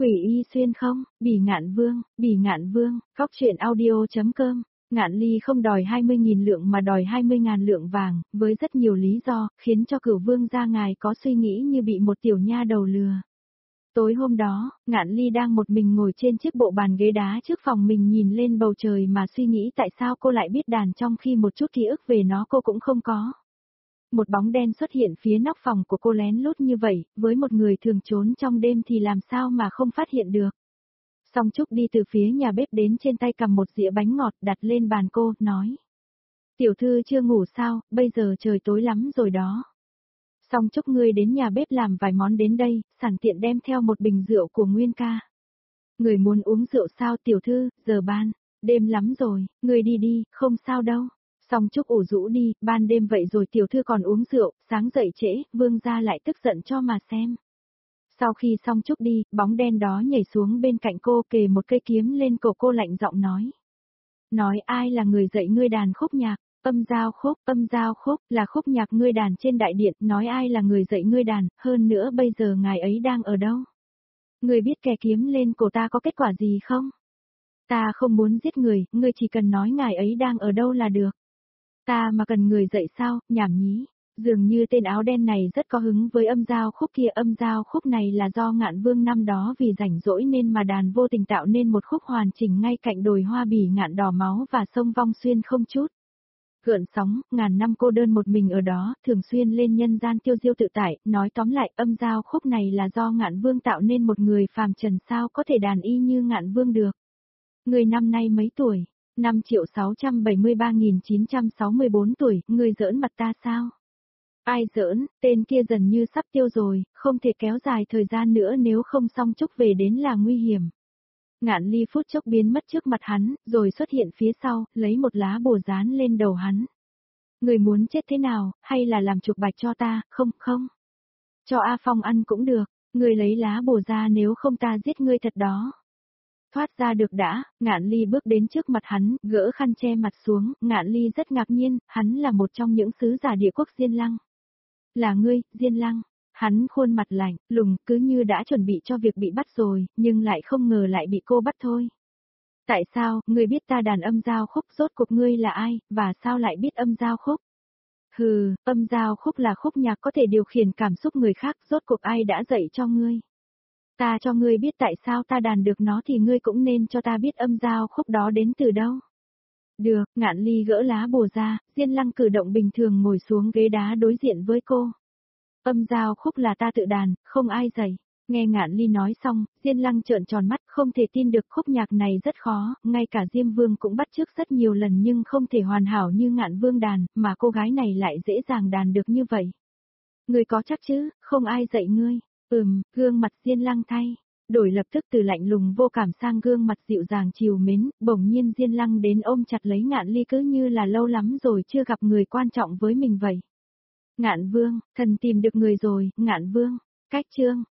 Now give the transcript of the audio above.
Quỷ y xuyên không, Bỉ ngạn vương, Cóc truyện audio.com. Ngạn Ly không đòi 20.000 lượng mà đòi 20.000 lượng vàng, với rất nhiều lý do, khiến cho Cửu vương gia ngài có suy nghĩ như bị một tiểu nha đầu lừa. Tối hôm đó, Ngạn Ly đang một mình ngồi trên chiếc bộ bàn ghế đá trước phòng mình nhìn lên bầu trời mà suy nghĩ tại sao cô lại biết đàn trong khi một chút ký ức về nó cô cũng không có. Một bóng đen xuất hiện phía nóc phòng của cô lén lút như vậy, với một người thường trốn trong đêm thì làm sao mà không phát hiện được. Song Trúc đi từ phía nhà bếp đến trên tay cầm một dĩa bánh ngọt đặt lên bàn cô, nói. Tiểu thư chưa ngủ sao, bây giờ trời tối lắm rồi đó. Song Trúc ngươi đến nhà bếp làm vài món đến đây, sẵn tiện đem theo một bình rượu của Nguyên ca. Người muốn uống rượu sao tiểu thư, giờ ban, đêm lắm rồi, ngươi đi đi, không sao đâu. Song Trúc ủ rũ đi, ban đêm vậy rồi tiểu thư còn uống rượu, sáng dậy trễ, vương gia lại tức giận cho mà xem. Sau khi Song Trúc đi, bóng đen đó nhảy xuống bên cạnh cô kề một cây kiếm lên cổ cô lạnh giọng nói. Nói ai là người dạy ngươi đàn khúc nhạc, âm giao khúc là khúc nhạc ngươi đàn trên đại điện, nói ai là người dạy ngươi đàn, hơn nữa bây giờ ngài ấy đang ở đâu? Ngươi biết kè kiếm lên cổ ta có kết quả gì không? Ta không muốn giết người, ngươi chỉ cần nói ngài ấy đang ở đâu là được. Ta mà cần người dạy sao, nhảm nhí. Dường như tên áo đen này rất có hứng với âm giao khúc kia. Âm giao khúc này là do Ngạn Vương năm đó vì rảnh rỗi nên mà đàn vô tình tạo nên một khúc hoàn chỉnh ngay cạnh đồi hoa bỉ ngạn đỏ máu và sông Vong Xuyên không chút gợn sóng, ngàn năm cô đơn một mình ở đó, thường xuyên lên nhân gian tiêu diêu tự tại. Nói tóm lại, âm giao khúc này là do Ngạn Vương tạo nên, một người phàm trần sao có thể đàn y như Ngạn Vương được. Người năm nay mấy tuổi? 5.673.964 tuổi, người giỡn mặt ta sao? Ai giỡn, tên kia dần như sắp tiêu rồi, không thể kéo dài thời gian nữa nếu không Song Trúc về đến là nguy hiểm. Ngạn Ly phút chốc biến mất trước mặt hắn, rồi xuất hiện phía sau, lấy một lá bùa dán lên đầu hắn. Người muốn chết thế nào, hay là làm trục bạch cho ta, không. Cho A Phong ăn cũng được, người lấy lá bùa ra nếu không ta giết ngươi thật đó. Thoát ra được đã, Ngạn Ly bước đến trước mặt hắn, gỡ khăn che mặt xuống, Ngạn Ly rất ngạc nhiên, hắn là một trong những sứ giả địa quốc Diên Lăng. Là ngươi, Diên Lăng. Hắn khuôn mặt lạnh, lùng, cứ như đã chuẩn bị cho việc bị bắt rồi, nhưng lại không ngờ lại bị cô bắt thôi. Tại sao, ngươi biết ta đàn âm giao khúc, rốt cuộc ngươi là ai, và sao lại biết âm giao khúc? Hừ, âm giao khúc là khúc nhạc có thể điều khiển cảm xúc người khác, rốt cuộc ai đã dạy cho ngươi? Ta cho ngươi biết tại sao ta đàn được nó thì ngươi cũng nên cho ta biết âm giao khúc đó đến từ đâu. Được, Ngạn Ly gỡ lá bùa ra, Diên Lăng cử động bình thường ngồi xuống ghế đá đối diện với cô. Âm giao khúc là ta tự đàn, không ai dạy. Nghe Ngạn Ly nói xong, Diên Lăng trợn tròn mắt, không thể tin được khúc nhạc này rất khó, ngay cả Diêm Vương cũng bắt chước rất nhiều lần nhưng không thể hoàn hảo như Ngạn Vương đàn, mà cô gái này lại dễ dàng đàn được như vậy. Ngươi có chắc chứ, không ai dạy ngươi. Gương mặt Diên Lăng thay, đổi lập tức từ lạnh lùng vô cảm sang gương mặt dịu dàng trìu mến, bỗng nhiên Diên Lăng đến ôm chặt lấy Ngạn Ly cứ như là lâu lắm rồi chưa gặp người quan trọng với mình vậy. Ngạn Vương, thần tìm được người rồi, Ngạn Vương, cách chương.